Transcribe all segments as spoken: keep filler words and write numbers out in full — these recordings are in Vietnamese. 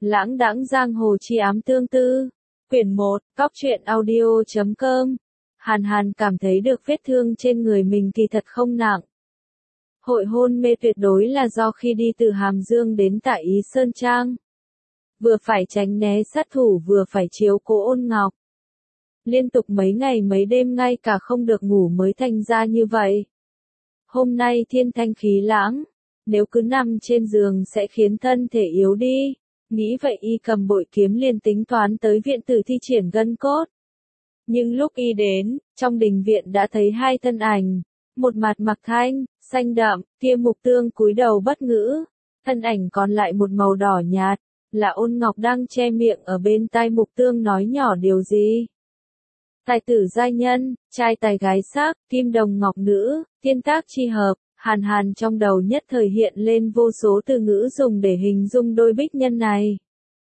Lãng đãng giang hồ chi ám tương tư. Quyển một, Cóc truyện audio chấm com. Hàn Hàn cảm thấy được vết thương trên người mình kỳ thật không nặng. Hội hôn mê tuyệt đối là do khi đi từ Hàm Dương đến tại Ý Sơn Trang. Vừa phải tránh né sát thủ vừa phải chiếu cố Ôn Ngọc. Liên tục mấy ngày mấy đêm ngay cả không được ngủ mới thành ra như vậy. Hôm nay thiên thanh khí lãng, nếu cứ nằm trên giường sẽ khiến thân thể yếu đi. Nghĩ vậy y cầm bội kiếm liền tính toán tới viện tử thi triển gân cốt. Nhưng lúc y đến, trong đình viện đã thấy hai thân ảnh. Một mặt mặc thanh, xanh đậm, kia Mục Tương cúi đầu bất ngữ. Thân ảnh còn lại một màu đỏ nhạt, là Ôn Ngọc đang che miệng ở bên tai Mục Tương nói nhỏ điều gì. Tài tử giai nhân, trai tài gái sắc, kim đồng ngọc nữ, thiên tác chi hợp. Hàn Hàn trong đầu nhất thời hiện lên vô số từ ngữ dùng để hình dung đôi bích nhân này.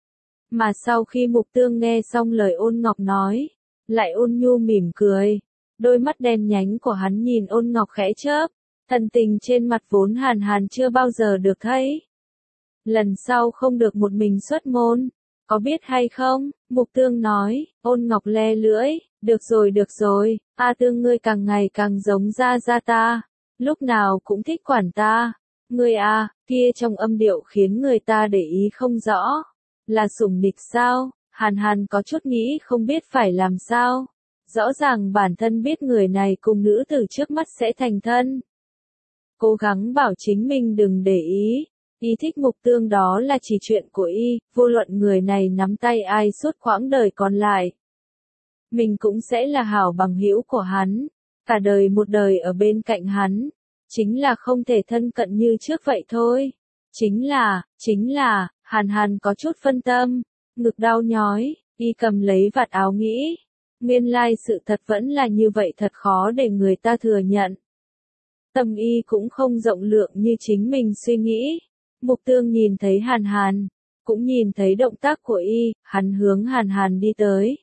Mà sau khi Mục Tương nghe xong lời Ôn Ngọc nói, lại ôn nhu mỉm cười. Đôi mắt đen nhánh của hắn nhìn Ôn Ngọc khẽ chớp, thần tình trên mặt vốn Hàn Hàn chưa bao giờ được thấy. Lần sau không được một mình xuất môn, có biết hay không? Mục Tương nói. Ôn Ngọc le lưỡi, được rồi được rồi, A Tương ngươi càng ngày càng giống gia gia ta. Lúc nào cũng thích quản ta. Ngươi à, kia trong âm điệu khiến người ta để ý không rõ. Là sủng địch sao? Hàn Hàn có chút nghĩ không biết phải làm sao. Rõ ràng bản thân biết người này cùng nữ tử trước mắt sẽ thành thân. Cố gắng bảo chính mình đừng để ý. Y thích Mục Tương đó là chỉ chuyện của y, vô luận người này nắm tay ai suốt quãng đời còn lại. Mình cũng sẽ là hảo bằng hữu của hắn. Cả đời một đời ở bên cạnh hắn, chính là không thể thân cận như trước vậy thôi. Chính là, chính là, Hàn Hàn có chút phân tâm, ngực đau nhói, y cầm lấy vạt áo nghĩ. Nguyên lai sự thật vẫn là như vậy thật khó để người ta thừa nhận. Tâm y cũng không rộng lượng như chính mình suy nghĩ. Mục Tương nhìn thấy Hàn Hàn, cũng nhìn thấy động tác của y, hắn hướng Hàn Hàn đi tới.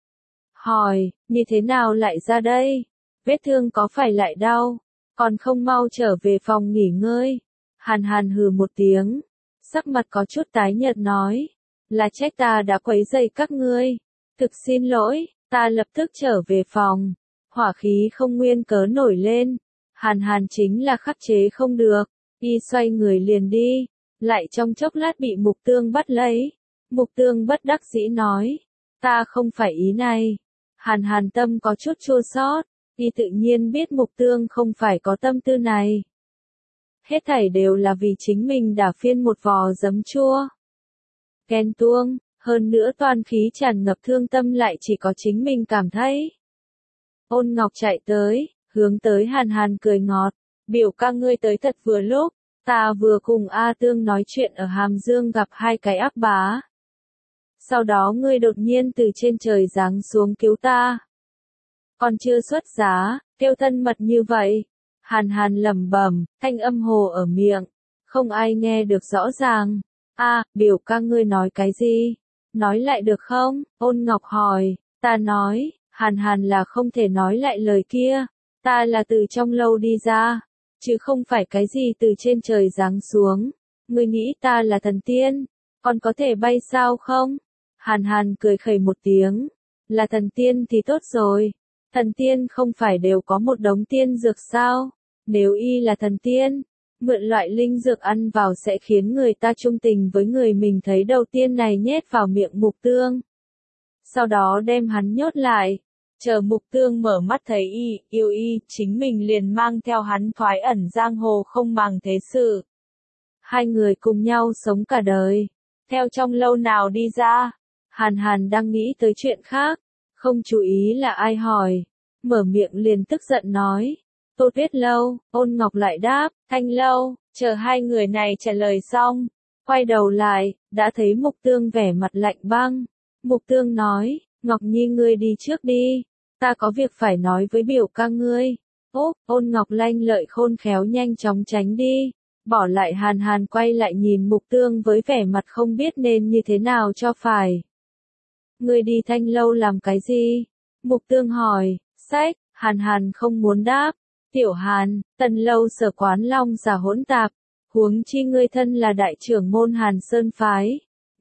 Hỏi, như thế nào lại ra đây? Vết thương có phải lại đau? Còn không mau trở về phòng nghỉ ngơi. Hàn Hàn hừ một tiếng, sắc mặt có chút tái nhợt nói, là trách ta đã quấy rầy các ngươi. Thực xin lỗi, ta lập tức trở về phòng. Hỏa khí không nguyên cớ nổi lên. Hàn Hàn chính là khắc chế không được, y xoay người liền đi, lại trong chốc lát bị Mục Tương bắt lấy. Mục Tương bất đắc dĩ nói, ta không phải ý này. Hàn Hàn tâm có chút chua xót. Y tự nhiên biết Mục Tương không phải có tâm tư này. Hết thảy đều là vì chính mình đã phiên một vò giấm chua. Ghen tuông, hơn nữa toan khí tràn ngập thương tâm lại chỉ có chính mình cảm thấy. Ôn Ngọc chạy tới, hướng tới Hàn Hàn cười ngọt, biểu ca ngươi tới thật vừa lúc, ta vừa cùng A Tương nói chuyện ở Hàm Dương gặp hai cái ác bá. Sau đó ngươi đột nhiên từ trên trời giáng xuống cứu ta. Còn chưa xuất giá, kêu thân mật như vậy. Hàn Hàn lẩm bẩm, thanh âm hồ ở miệng, không ai nghe được rõ ràng. A, à, biểu ca ngươi nói cái gì? Nói lại được không? Ôn Ngọc hỏi. Ta nói, Hàn Hàn là không thể nói lại lời kia. Ta là từ trong lâu đi ra, chứ không phải cái gì từ trên trời giáng xuống. Ngươi nghĩ ta là thần tiên, còn có thể bay sao không? Hàn Hàn cười khẩy một tiếng. Là thần tiên thì tốt rồi. Thần tiên không phải đều có một đống tiên dược sao? Nếu y là thần tiên, mượn loại linh dược ăn vào sẽ khiến người ta trung tình với người mình thấy đầu tiên này nhét vào miệng Mục Tương. Sau đó đem hắn nhốt lại. Chờ Mục Tương mở mắt thấy y, yêu y, chính mình liền mang theo hắn thoái ẩn giang hồ không màng thế sự. Hai người cùng nhau sống cả đời. Theo trong lâu nào đi ra? Hàn Hàn đang nghĩ tới chuyện khác. Không chú ý là ai hỏi, mở miệng liền tức giận nói, Tô Tuyết lâu. Ôn Ngọc lại đáp, Thanh lâu. Chờ hai người này trả lời xong, quay đầu lại, đã thấy Mục Tương vẻ mặt lạnh băng. Mục Tương nói, Ngọc Nhi ngươi đi trước đi, ta có việc phải nói với biểu ca ngươi. Ốp, Ôn Ngọc lanh lợi khôn khéo nhanh chóng tránh đi, bỏ lại Hàn Hàn quay lại nhìn Mục Tương với vẻ mặt không biết nên như thế nào cho phải. Ngươi đi Thanh lâu làm cái gì? Mục Tương hỏi. Sách. Hàn Hàn không muốn đáp. Tiểu Hàn, Tần lâu sở quán long giả hỗn tạp, huống chi ngươi thân là đại trưởng môn Hàn Sơn phái,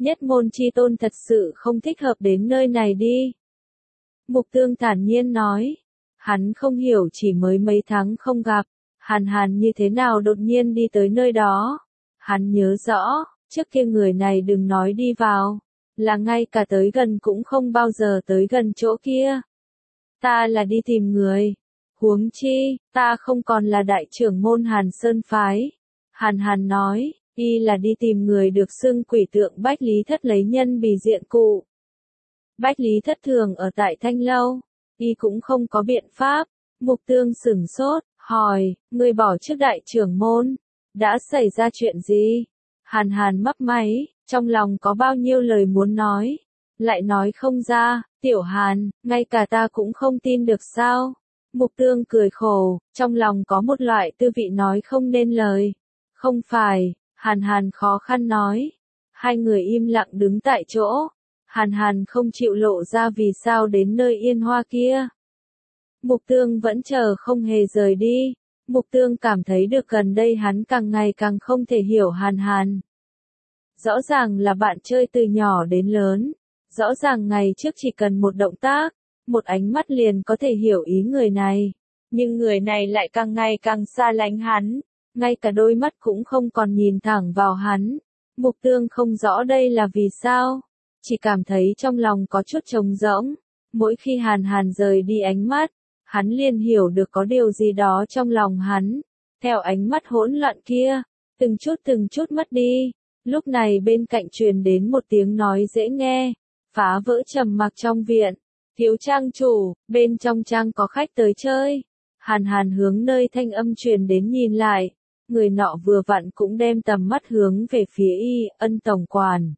Nhất môn chi tôn thật sự không thích hợp đến nơi này đi. Mục Tương thản nhiên nói. Hắn không hiểu chỉ mới mấy tháng không gặp, Hàn Hàn như thế nào đột nhiên đi tới nơi đó. Hắn nhớ rõ, trước kia người này đừng nói đi vào, là ngay cả tới gần cũng không bao giờ tới gần chỗ kia. Ta là đi tìm người. Huống chi, ta không còn là đại trưởng môn Hàn Sơn Phái. Hàn Hàn nói, y là đi tìm người được xưng quỷ tượng Bách Lý Thất lấy nhân bì diện cụ. Bách Lý Thất thường ở tại Thanh Lâu, y cũng không có biện pháp. Mục Tương sửng sốt, hỏi, người bỏ trước đại trưởng môn, đã xảy ra chuyện gì? Hàn Hàn mấp máy, trong lòng có bao nhiêu lời muốn nói, lại nói không ra. Tiểu Hàn, ngay cả ta cũng không tin được sao? Mục Tương cười khổ, trong lòng có một loại tư vị nói không nên lời. Không phải, Hàn Hàn khó khăn nói. Hai người im lặng đứng tại chỗ. Hàn Hàn không chịu lộ ra vì sao đến nơi Yên Hoa kia. Mục Tương vẫn chờ không hề rời đi. Mục Tương cảm thấy được gần đây hắn càng ngày càng không thể hiểu Hàn Hàn. Rõ ràng là bạn chơi từ nhỏ đến lớn. Rõ ràng ngày trước chỉ cần một động tác, một ánh mắt liền có thể hiểu ý người này. Nhưng người này lại càng ngày càng xa lánh hắn. Ngay cả đôi mắt cũng không còn nhìn thẳng vào hắn. Mục Tương không rõ đây là vì sao. Chỉ cảm thấy trong lòng có chút trống rỗng. Mỗi khi Hàn Hàn rời đi ánh mắt, hắn liền hiểu được có điều gì đó trong lòng hắn. Theo ánh mắt hỗn loạn kia, từng chút từng chút mất đi. Lúc này bên cạnh truyền đến một tiếng nói dễ nghe, phá vỡ trầm mặc trong viện. Thiếu trang chủ, bên trong trang có khách tới chơi. Hàn Hàn hướng nơi thanh âm truyền đến nhìn lại. Người nọ vừa vặn cũng đem tầm mắt hướng về phía y, Ân tổng quản.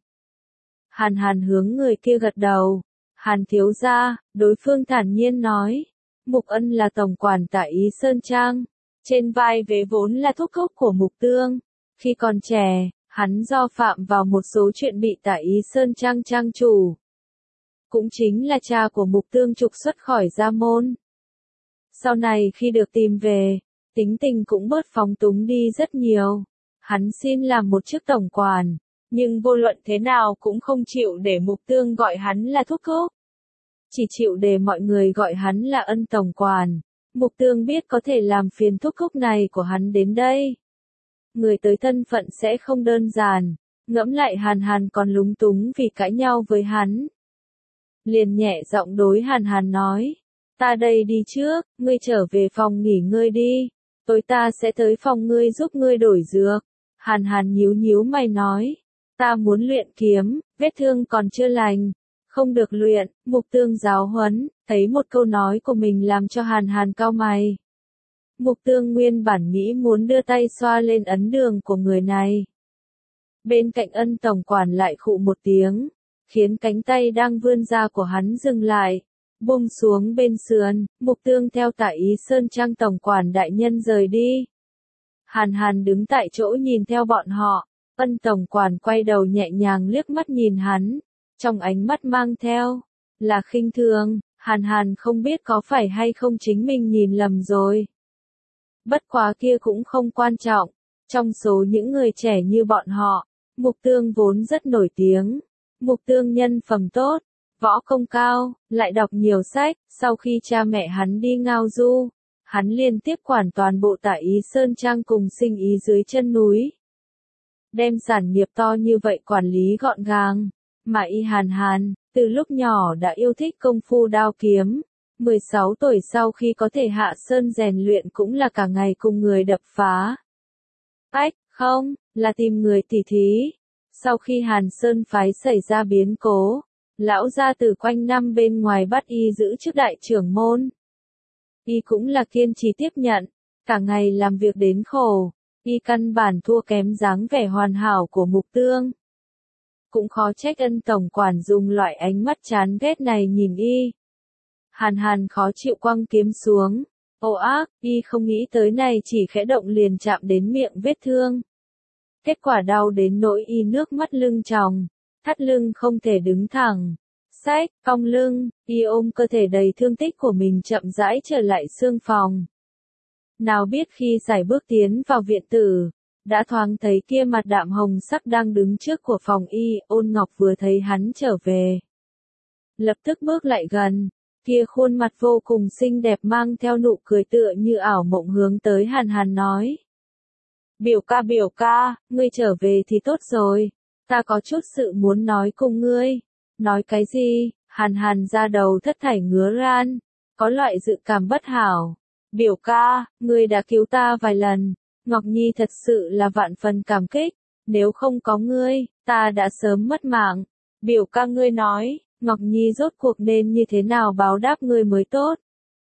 Hàn Hàn hướng người kia gật đầu. Hàn thiếu gia, đối phương thản nhiên nói. Mục Ân là tổng quản tại Ý Sơn Trang. Trên vai vế vốn là thúc thúc của Mục Tương. Khi còn trẻ, hắn do phạm vào một số chuyện bị tại Ý Sơn Trang trang chủ. Cũng chính là cha của Mục Tương trục xuất khỏi gia môn. Sau này khi được tìm về, tính tình cũng bớt phóng túng đi rất nhiều. Hắn xin làm một chức tổng quản, nhưng vô luận thế nào cũng không chịu để Mục Tương gọi hắn là thúc thúc. Chỉ chịu để mọi người gọi hắn là Ân tổng quản. Mục Tương biết có thể làm phiền thúc thúc này của hắn đến đây. Người tới thân phận sẽ không đơn giản. Ngẫm lại Hàn Hàn còn lúng túng vì cãi nhau với hắn. Liền nhẹ giọng đối Hàn Hàn nói. Ta đây đi trước, ngươi trở về phòng nghỉ ngơi đi. Tối ta sẽ tới phòng ngươi giúp ngươi đổi dược. Hàn Hàn nhíu nhíu mày nói. Ta muốn luyện kiếm, vết thương còn chưa lành. Không được luyện. Mục Tương giáo huấn, thấy một câu nói của mình làm cho Hàn Hàn cau mày. Mục Tương nguyên bản nghĩ muốn đưa tay xoa lên ấn đường của người này. Bên cạnh Ân tổng quản lại khụ một tiếng, khiến cánh tay đang vươn ra của hắn dừng lại, buông xuống bên sườn. Mục Tương theo tại Ý Sơn Trang tổng quản đại nhân rời đi. Hàn Hàn đứng tại chỗ nhìn theo bọn họ. Ân tổng quản quay đầu nhẹ nhàng liếc mắt nhìn hắn, trong ánh mắt mang theo là khinh thường. Hàn Hàn không biết có phải hay không chính mình nhìn lầm rồi. Bất quá kia cũng không quan trọng. Trong số những người trẻ như bọn họ, Mục Tương vốn rất nổi tiếng. Mục Tương nhân phẩm tốt, võ công cao, lại đọc nhiều sách. Sau khi cha mẹ hắn đi ngao du, hắn liên tiếp quản toàn bộ tại Ý Sơn Trang cùng Sinh Ý dưới chân núi. Đem sản nghiệp to như vậy quản lý gọn gàng. Mà y Hàn Hàn, từ lúc nhỏ đã yêu thích công phu đao kiếm. mười sáu tuổi sau khi có thể hạ sơn rèn luyện cũng là cả ngày cùng người đập phá. Ách, không, là tìm người tỉ thí. Sau khi Hàn Sơn phái xảy ra biến cố, lão gia tử quanh năm bên ngoài bắt y giữ chức đại trưởng môn. Y cũng là kiên trì tiếp nhận, cả ngày làm việc đến khổ, y căn bản thua kém dáng vẻ hoàn hảo của Mục Tương. Cũng khó trách Ân tổng quản dùng loại ánh mắt chán ghét này nhìn y. Hàn Hàn khó chịu quăng kiếm xuống. Ồ ác, y không nghĩ tới này chỉ khẽ động liền chạm đến miệng vết thương. Kết quả đau đến nỗi y nước mắt lưng tròng, thắt lưng không thể đứng thẳng. Sách, cong lưng, y ôm cơ thể đầy thương tích của mình chậm rãi trở lại xương phòng. Nào biết khi sải bước tiến vào viện tử, đã thoáng thấy kia mặt đạm hồng sắc đang đứng trước của phòng y, Ôn Ngọc vừa thấy hắn trở về. Lập tức bước lại gần, kia khuôn mặt vô cùng xinh đẹp mang theo nụ cười tựa như ảo mộng hướng tới Hàn Hàn nói. Biểu ca biểu ca, ngươi trở về thì tốt rồi, ta có chút sự muốn nói cùng ngươi. Nói cái gì? Hàn Hàn ra đầu thất thảy ngứa ran, có loại dự cảm bất hảo. Biểu ca, ngươi đã cứu ta vài lần, Ngọc Nhi thật sự là vạn phần cảm kích, nếu không có ngươi, ta đã sớm mất mạng. Biểu ca ngươi nói, Ngọc Nhi rốt cuộc nên như thế nào báo đáp ngươi mới tốt.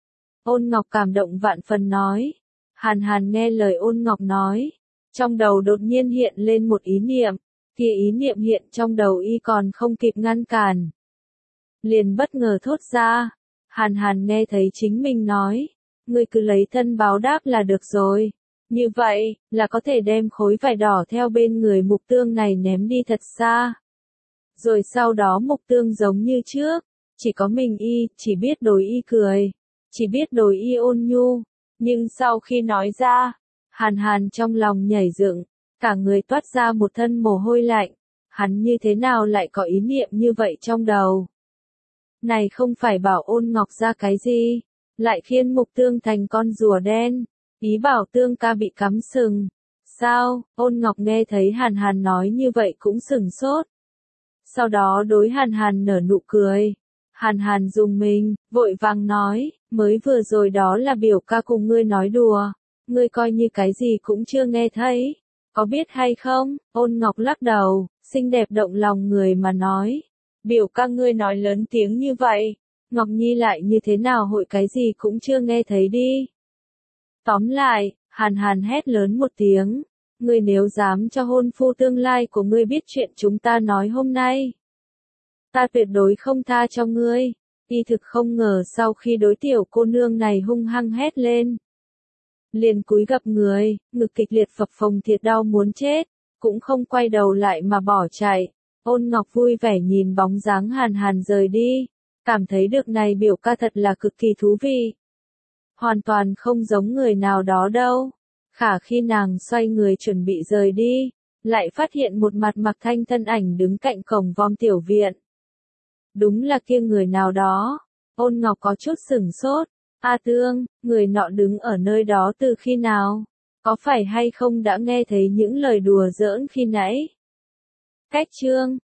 Ôn Ngọc cảm động vạn phần nói. Hàn Hàn nghe lời Ôn Ngọc nói, trong đầu đột nhiên hiện lên một ý niệm, kia ý niệm hiện trong đầu y còn không kịp ngăn cản. Liền bất ngờ thốt ra, Hàn Hàn nghe thấy chính mình nói, ngươi cứ lấy thân báo đáp là được rồi. Như vậy, là có thể đem khối vải đỏ theo bên người Mục Tương này ném đi thật xa. Rồi sau đó Mục Tương giống như trước, chỉ có mình y, chỉ biết đối y cười, chỉ biết đối y ôn nhu. Nhưng sau khi nói ra, Hàn Hàn trong lòng nhảy dựng, cả người toát ra một thân mồ hôi lạnh. Hắn như thế nào lại có ý niệm như vậy trong đầu? Này không phải bảo Ôn Ngọc ra cái gì, lại khiến Mục Tương thành con rùa đen, ý bảo Tương ca bị cắm sừng. Sao? Ôn Ngọc nghe thấy Hàn Hàn nói như vậy cũng sừng sốt. Sau đó đối Hàn Hàn nở nụ cười. Hàn Hàn dùng mình, vội vàng nói, mới vừa rồi đó là biểu ca cùng ngươi nói đùa, ngươi coi như cái gì cũng chưa nghe thấy, có biết hay không? Ôn Ngọc lắc đầu, xinh đẹp động lòng người mà nói, biểu ca ngươi nói lớn tiếng như vậy, Ngọc Nhi lại như thế nào hội cái gì cũng chưa nghe thấy đi. Tóm lại, Hàn Hàn hét lớn một tiếng, ngươi nếu dám cho hôn phu tương lai của ngươi biết chuyện chúng ta nói hôm nay, ta tuyệt đối không tha cho ngươi. Y thực không ngờ sau khi đối tiểu cô nương này hung hăng hét lên, liền cúi gập người, ngực kịch liệt phập phồng thiệt đau muốn chết, cũng không quay đầu lại mà bỏ chạy. Ôn Ngọc vui vẻ nhìn bóng dáng Hàn Hàn rời đi, cảm thấy được này biểu ca thật là cực kỳ thú vị. Hoàn toàn không giống người nào đó đâu. Khả khi nàng xoay người chuẩn bị rời đi, lại phát hiện một mặt mặc thanh thân ảnh đứng cạnh cổng vom tiểu viện. Đúng là kia người nào đó. Ôn Ngọc có chút sửng sốt. A Tương, người nọ đứng ở nơi đó từ khi nào? Có phải hay không đã nghe thấy những lời đùa giỡn khi nãy? Cách chương